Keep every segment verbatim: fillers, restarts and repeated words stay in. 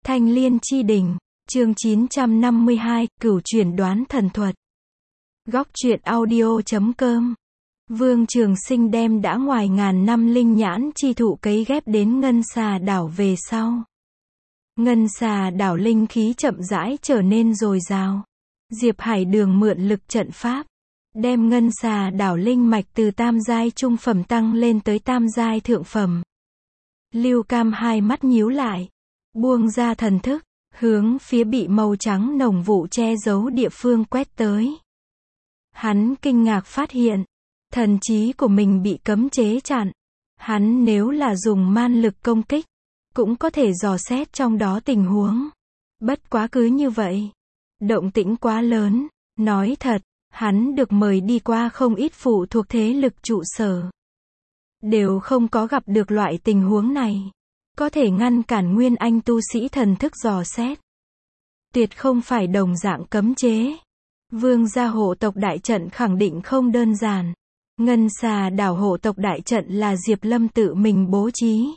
Thanh Liên Chi Đỉnh, chương chín trăm năm mươi hai, Cửu Chuyển Đoán Thần Thuật. Góc truyện audio chấm com. Vương Trường Sinh đem đã ngoài ngàn năm linh nhãn chi thụ cấy ghép đến Ngân Xà đảo về sau. Ngân Xà đảo linh khí chậm rãi trở nên dồi dào. Diệp Hải Đường mượn lực trận pháp, đem Ngân Xà đảo linh mạch từ tam giai trung phẩm tăng lên tới tam giai thượng phẩm. Lưu Cam hai mắt nhíu lại, buông ra thần thức, hướng phía bị màu trắng nồng vụ che giấu địa phương quét tới. Hắn kinh ngạc phát hiện, thần trí của mình bị cấm chế chặn. Hắn nếu là dùng man lực công kích, cũng có thể dò xét trong đó tình huống. Bất quá cứ như vậy, động tĩnh quá lớn. Nói thật, hắn được mời đi qua không ít phụ thuộc thế lực trụ sở, đều không có gặp được loại tình huống này. Có thể ngăn cản nguyên anh tu sĩ thần thức dò xét, tuyệt không phải đồng dạng cấm chế. Vương gia hộ tộc đại trận khẳng định không đơn giản. Ngân Xà đảo hộ tộc đại trận là Diệp Lâm tự mình bố trí.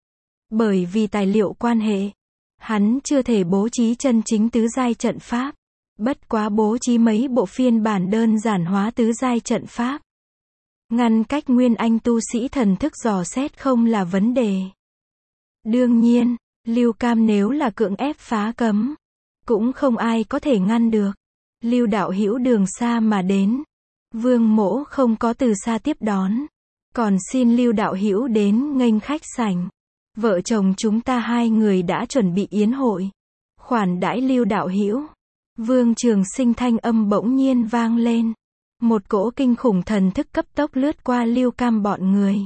Bởi vì tài liệu quan hệ, hắn chưa thể bố trí chân chính tứ giai trận pháp. Bất quá bố trí mấy bộ phiên bản đơn giản hóa tứ giai trận pháp, ngăn cách nguyên anh tu sĩ thần thức dò xét không là vấn đề. Đương nhiên, Lưu Cam nếu là cưỡng ép phá cấm, cũng không ai có thể ngăn được. Lưu đạo hữu đường xa mà đến, Vương mỗ không có từ xa tiếp đón, còn xin Lưu đạo hữu đến nghênh khách sảnh. Vợ chồng chúng ta hai người đã chuẩn bị yến hội, khoản đãi Lưu đạo hữu. Vương Trường Sinh thanh âm bỗng nhiên vang lên, một cỗ kinh khủng thần thức cấp tốc lướt qua Lưu Cam bọn người.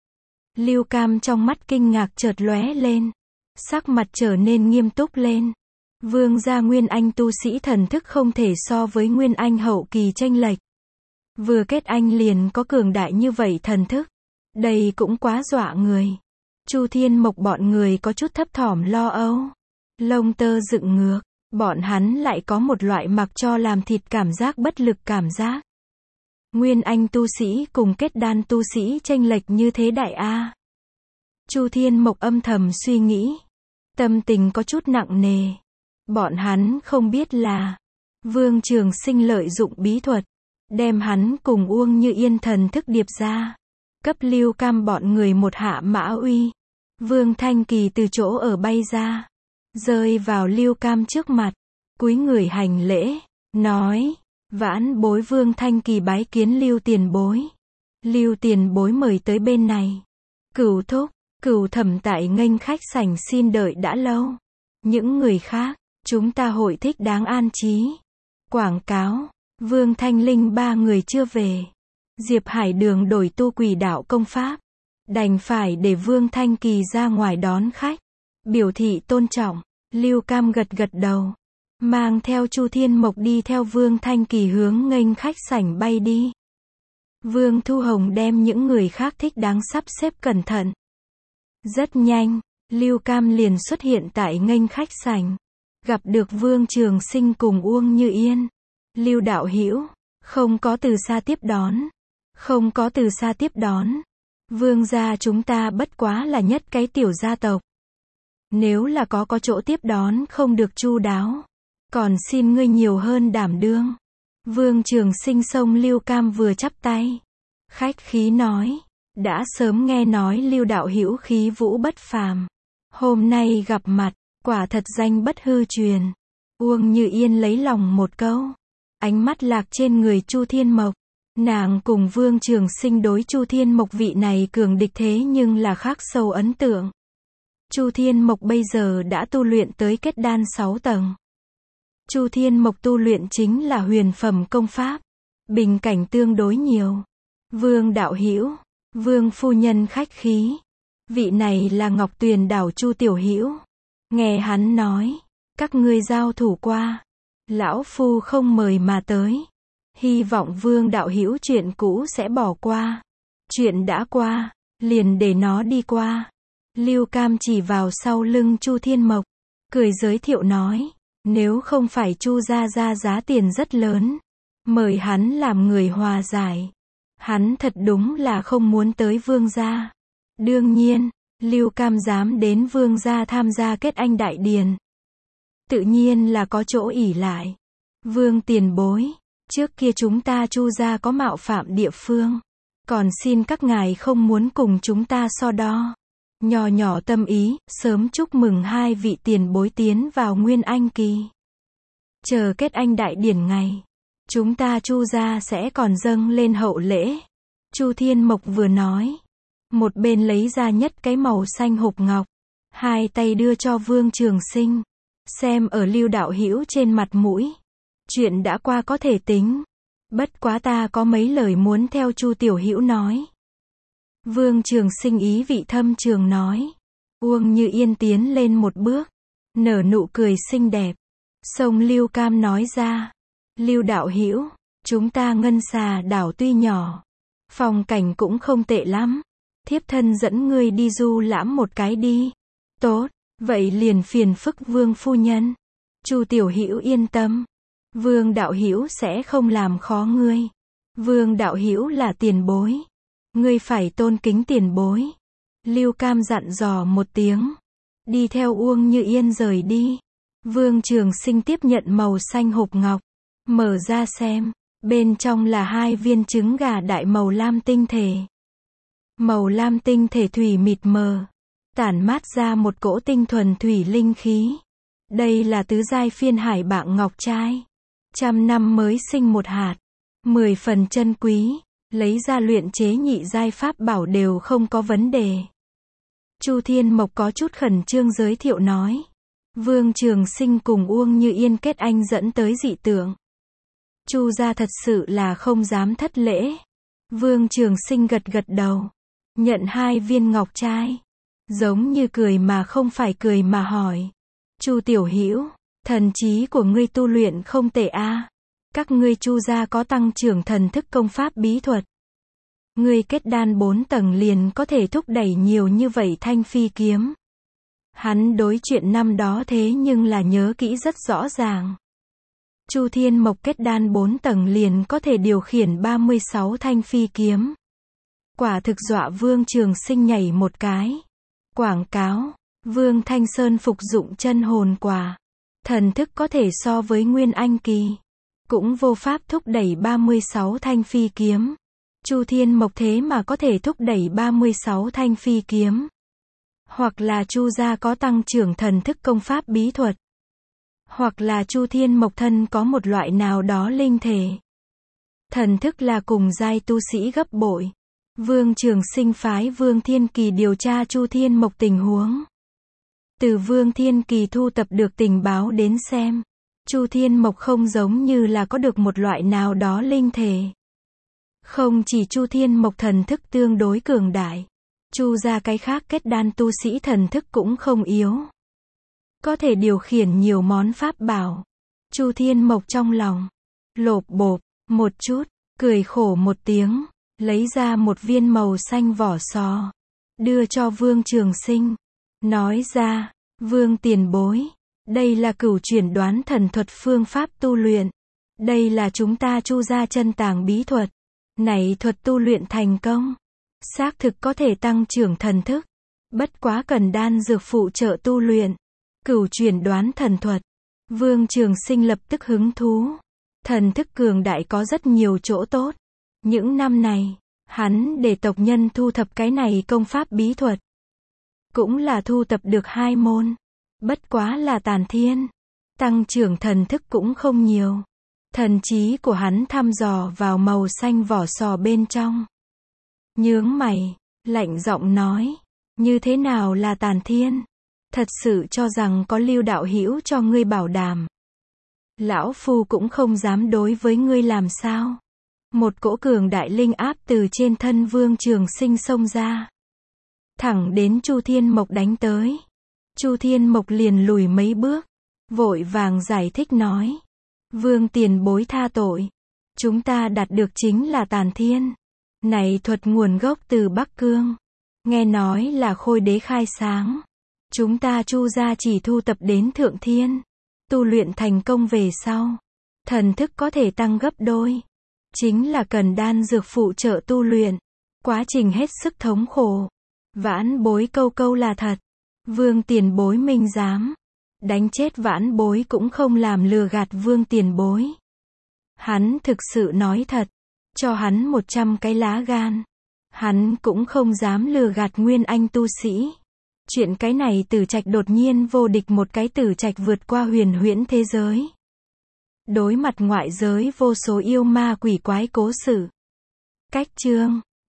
Lưu Cam trong mắt kinh ngạc chợt lóe lên, sắc mặt trở nên nghiêm túc lên. Vương gia nguyên anh tu sĩ thần thức không thể so với nguyên anh hậu kỳ chênh lệch. Vừa kết anh liền có cường đại như vậy thần thức, đây cũng quá dọa người. Chu Thiên Mộc bọn người có chút thấp thỏm lo âu, lông tơ dựng ngược, bọn hắn lại có một loại mặc cho làm thịt cảm giác bất lực cảm giác. Nguyên anh tu sĩ cùng kết đan tu sĩ chênh lệch như thế đại a. Chu Thiên Mộc âm thầm suy nghĩ, tâm tình có chút nặng nề. Bọn hắn không biết là, Vương Trường Sinh lợi dụng bí thuật, đem hắn cùng Uông Như Yên thần thức điệp ra, cấp Lưu Cam bọn người một hạ mã uy. Vương Thanh Kỳ từ chỗ ở bay ra, rơi vào Lưu Cam trước mặt, cúi người hành lễ, nói, vãn bối Vương Thanh Kỳ bái kiến Lưu tiền bối. Lưu tiền bối mời tới bên này. Cửu thúc, Cửu thẩm tại nghênh khách sảnh xin đợi đã lâu. Những người khác, chúng ta hội thích đáng an trí. Quảng cáo, Vương Thanh Linh ba người chưa về. Diệp Hải Đường đổi tu quỷ đạo công pháp, đành phải để Vương Thanh Kỳ ra ngoài đón khách, biểu thị tôn trọng. Lưu Cam gật gật đầu, mang theo Chu Thiên Mộc đi theo Vương Thanh Kỳ hướng nghênh khách sảnh bay đi. Vương Thu Hồng đem những người khác thích đáng sắp xếp cẩn thận. Rất nhanh, Lưu Cam liền xuất hiện tại nghênh khách sảnh, gặp được Vương Trường Sinh cùng Uông Như Yên. Lưu đạo hữu, không có từ xa tiếp đón, không có từ xa tiếp đón. Vương gia chúng ta bất quá là nhất cái tiểu gia tộc, nếu là có có chỗ tiếp đón không được chu đáo, còn xin ngươi nhiều hơn đảm đương. Vương Trường Sinh xông Lưu Cam vừa chắp tay, khách khí nói, đã sớm nghe nói Lưu đạo hữu khí vũ bất phàm, hôm nay gặp mặt, quả thật danh bất hư truyền. Uông Như Yên lấy lòng một câu, ánh mắt lạc trên người Chu Thiên Mộc. Nàng cùng Vương Trường Sinh đối Chu Thiên Mộc vị này cường địch thế nhưng là khắc sâu ấn tượng. Chu Thiên Mộc bây giờ đã tu luyện tới kết đan sáu tầng. Chu Thiên Mộc tu luyện chính là huyền phẩm công pháp, bình cảnh tương đối nhiều. Vương đạo hữu, Vương phu nhân khách khí. Vị này là Ngọc Tuyền đảo Chu tiểu hữu. Nghe hắn nói, các ngươi giao thủ qua, lão phu không mời mà tới. Hy vọng Vương đạo hữu chuyện cũ sẽ bỏ qua. Chuyện đã qua, liền để nó đi qua. Lưu Cam chỉ vào sau lưng Chu Thiên Mộc, cười giới thiệu nói, nếu không phải Chu gia gia giá tiền rất lớn, mời hắn làm người hòa giải, hắn thật đúng là không muốn tới Vương gia. Đương nhiên, Lưu Cam dám đến Vương gia tham gia kết anh đại điền, tự nhiên là có chỗ ỷ lại. Vương tiền bối, trước kia chúng ta Chu gia có mạo phạm địa phương, còn xin các ngài không muốn cùng chúng ta so đo. Nhỏ nhỏ tâm ý, sớm chúc mừng hai vị tiền bối tiến vào Nguyên Anh kỳ. Chờ kết anh đại điển ngày, chúng ta Chu gia sẽ còn dâng lên hậu lễ. Chu Thiên Mộc vừa nói, một bên lấy ra nhất cái màu xanh hộp ngọc, hai tay đưa cho Vương Trường Sinh, xem ở Lưu đạo hữu trên mặt mũi. Chuyện đã qua có thể tính, bất quá ta có mấy lời muốn theo Chu tiểu hữu nói. Vương Trường Sinh ý vị thâm trường nói. Uông Như Yên tiến lên một bước, nở nụ cười xinh đẹp. Sông Lưu Cam nói ra, Lưu đạo hữu, chúng ta Ngân Xà đảo tuy nhỏ, phong cảnh cũng không tệ lắm, thiếp thân dẫn ngươi đi du lãm một cái đi. Tốt, vậy liền phiền phức Vương phu nhân. Chu tiểu hữu yên tâm, Vương đạo hữu sẽ không làm khó ngươi. Vương đạo hữu là tiền bối, ngươi phải tôn kính tiền bối. Lưu Cam dặn dò một tiếng, đi theo Uông Như Yên rời đi. Vương Trường Sinh tiếp nhận màu xanh hộp ngọc, mở ra xem, bên trong là hai viên trứng gà đại màu lam tinh thể. Màu lam tinh thể thủy mịt mờ, tản mát ra một cỗ tinh thuần thủy linh khí. Đây là tứ giai phiên hải bạng ngọc trai, trăm năm mới sinh một hạt, mười phần chân quý, lấy ra luyện chế nhị giai pháp bảo đều không có vấn đề. Chu Thiên Mộc có chút khẩn trương giới thiệu nói. Vương Trường Sinh cùng Uông Như Yên kết anh dẫn tới dị tượng. Chu gia thật sự là không dám thất lễ. Vương Trường Sinh gật gật đầu, nhận hai viên ngọc trai, giống như cười mà không phải cười mà hỏi. Chu tiểu hữu, thần trí của ngươi tu luyện không tệ a. À. Các ngươi Chu gia có tăng trưởng thần thức công pháp bí thuật. Ngươi kết đan bốn tầng liền có thể thúc đẩy nhiều như vậy thanh phi kiếm. Hắn đối chuyện năm đó thế nhưng là nhớ kỹ rất rõ ràng. Chu Thiên Mộc kết đan bốn tầng liền có thể điều khiển ba mươi sáu thanh phi kiếm. Quả thực dọa Vương Trường Sinh nhảy một cái. Quảng cáo, Vương Thanh Sơn phục dụng chân hồn quả. Thần thức có thể so với Nguyên Anh kỳ. Cũng vô pháp thúc đẩy ba mươi sáu thanh phi kiếm. Chu Thiên Mộc thế mà có thể thúc đẩy ba mươi sáu thanh phi kiếm. Hoặc là Chu gia có tăng trưởng thần thức công pháp bí thuật. Hoặc là Chu Thiên Mộc thân có một loại nào đó linh thể. Thần thức là cùng giai tu sĩ gấp bội. Vương Trường Sinh phái Vương Thiên Kỳ điều tra Chu Thiên Mộc tình huống. Từ Vương Thiên Kỳ thu tập được tình báo đến xem, Chu Thiên Mộc không giống như là có được một loại nào đó linh thể. Không chỉ Chu Thiên Mộc thần thức tương đối cường đại, Chu gia cái khác kết đan tu sĩ thần thức cũng không yếu. Có thể điều khiển nhiều món pháp bảo. Chu Thiên Mộc trong lòng lộp bộp một chút, cười khổ một tiếng, lấy ra một viên màu xanh vỏ sò, đưa cho Vương Trường Sinh, nói ra, Vương tiền bối, đây là cửu chuyển đoán thần thuật phương pháp tu luyện. Đây là chúng ta Chu gia chân tàng bí thuật. Này thuật tu luyện thành công, xác thực có thể tăng trưởng thần thức. Bất quá cần đan dược phụ trợ tu luyện. Cửu chuyển đoán thần thuật. Vương Trường Sinh lập tức hứng thú. Thần thức cường đại có rất nhiều chỗ tốt. Những năm này, hắn để tộc nhân thu thập cái này công pháp bí thuật. Cũng là thu tập được hai môn. Bất quá là tàn thiên. Tăng trưởng thần thức cũng không nhiều. Thần trí của hắn thăm dò vào màu xanh vỏ sò bên trong. Nhướng mày, lạnh giọng nói, như thế nào là tàn thiên? Thật sự cho rằng có Lưu đạo hữu cho ngươi bảo đảm. Lão phu cũng không dám đối với ngươi làm sao. Một cỗ cường đại linh áp từ trên thân Vương Trường Sinh xông ra. Thẳng đến Chu Thiên Mộc đánh tới. Chu Thiên Mộc liền lùi mấy bước, vội vàng giải thích nói. Vương tiền bối tha tội. Chúng ta đạt được chính là tàn thiên. Này thuật nguồn gốc từ Bắc Cương. Nghe nói là Khôi đế khai sáng. Chúng ta Chu gia chỉ thu tập đến thượng thiên. Tu luyện thành công về sau, thần thức có thể tăng gấp đôi. Chính là cần đan dược phụ trợ tu luyện. Quá trình hết sức thống khổ. Vãn bối câu câu là thật. Vương tiền bối minh giám. Đánh chết vãn bối cũng không làm lừa gạt Vương tiền bối. Hắn thực sự nói thật. Cho hắn một trăm cái lá gan. Hắn cũng không dám lừa gạt Nguyên Anh tu sĩ. Chuyện cái này Tử Trạch đột nhiên vô địch một cái Tử Trạch vượt qua huyền huyễn thế giới. Đối mặt ngoại giới vô số yêu ma quỷ quái cố sự. Cách chương